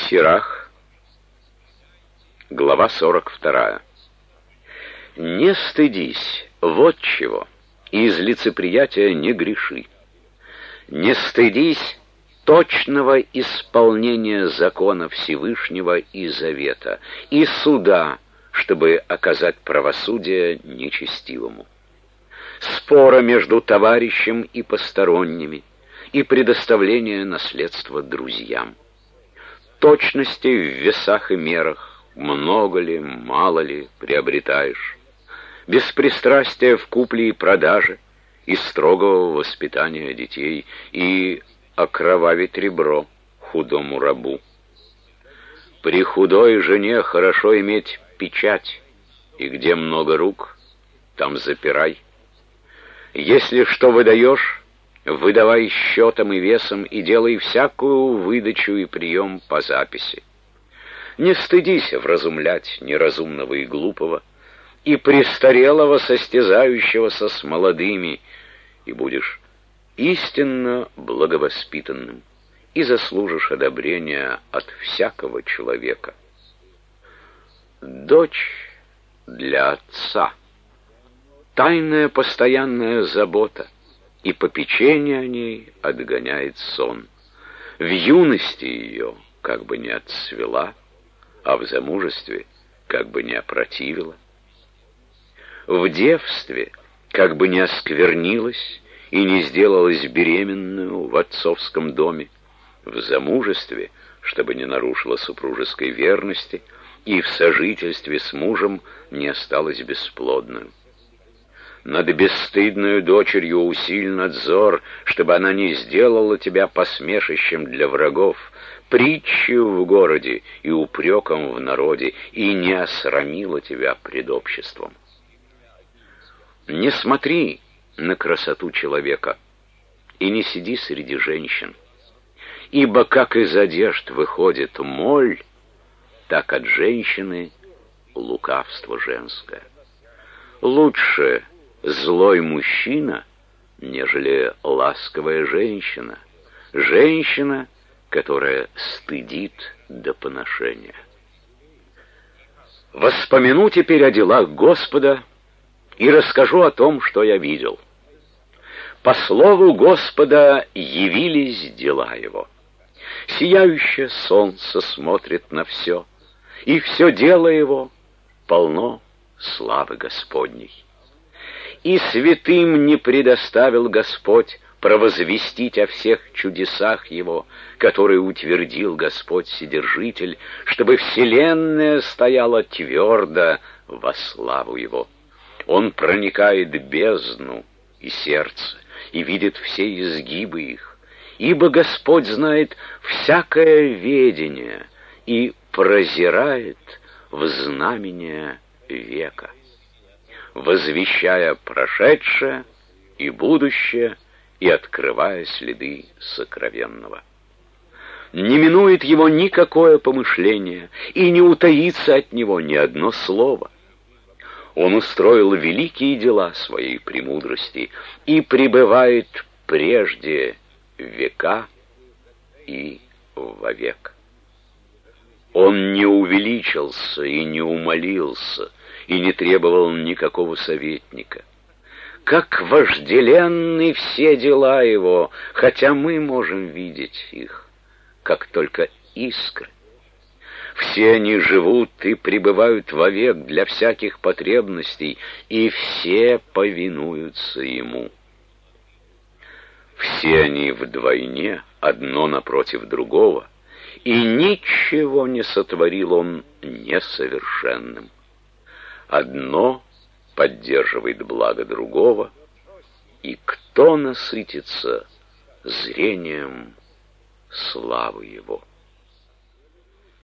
Сирах, глава 42. Не стыдись, вот чего, и из лицеприятия не греши. Не стыдись точного исполнения закона Всевышнего и завета, и суда, чтобы оказать правосудие нечестивому. Спора между товарищем и посторонними, и предоставление наследства друзьям. Точности в весах и мерах, много ли, мало ли приобретаешь. Беспристрастия в купле и продаже, и строгого воспитания детей, и окровавить ребро худому рабу. При худой жене хорошо иметь печать, и где много рук, там запирай. Если что выдаешь, выдавай счетом и весом, и делай всякую выдачу и прием по записи. Не стыдись вразумлять неразумного и глупого, и престарелого состязающегося с молодыми, и будешь истинно благовоспитанным, и заслужишь одобрения от всякого человека. Дочь для отца — тайная постоянная забота, и попечение о ней отгоняет сон. В юности ее как бы не отцвела, а в замужестве как бы не опротивила. В девстве как бы не осквернилась и не сделалась беременную в отцовском доме, в замужестве, чтобы не нарушила супружеской верности, и в сожительстве с мужем не осталась бесплодную. Над бесстыдную дочерью усиль надзор, чтобы она не сделала тебя посмешищем для врагов, притчью в городе и упреком в народе, и не осрамила тебя пред обществом. Не смотри на красоту человека и не сиди среди женщин, ибо как из одежд выходит моль, так от женщины лукавство женское. Лучше злой мужчина, нежели ласковая женщина, женщина, которая стыдит до поношения. Воспомяну теперь о делах Господа и расскажу о том, что я видел. По слову Господа явились дела Его. Сияющее солнце смотрит на все, и все дело Его полно славы Господней. И святым не предоставил Господь провозвестить о всех чудесах Его, которые утвердил Господь Вседержитель, чтобы вселенная стояла твердо во славу Его. Он проникает в бездну и сердце, и видит все изгибы их, ибо Господь знает всякое ведение и прозирает в знамения века, возвещая прошедшее и будущее и открывая следы сокровенного. Не минует его никакое помышление, и не утаится от него ни одно слово. Он устроил великие дела своей премудрости и пребывает прежде века и вовек. Он не увеличился и не умолился, и не требовал никакого советника. Как вожделенны все дела его, хотя мы можем видеть их, как только искры. Все они живут и пребывают вовек для всяких потребностей, и все повинуются ему. Все они вдвойне, одно напротив другого, и ничего не сотворил он несовершенным. Одно поддерживает благо другого, и кто насытится зрением славы его?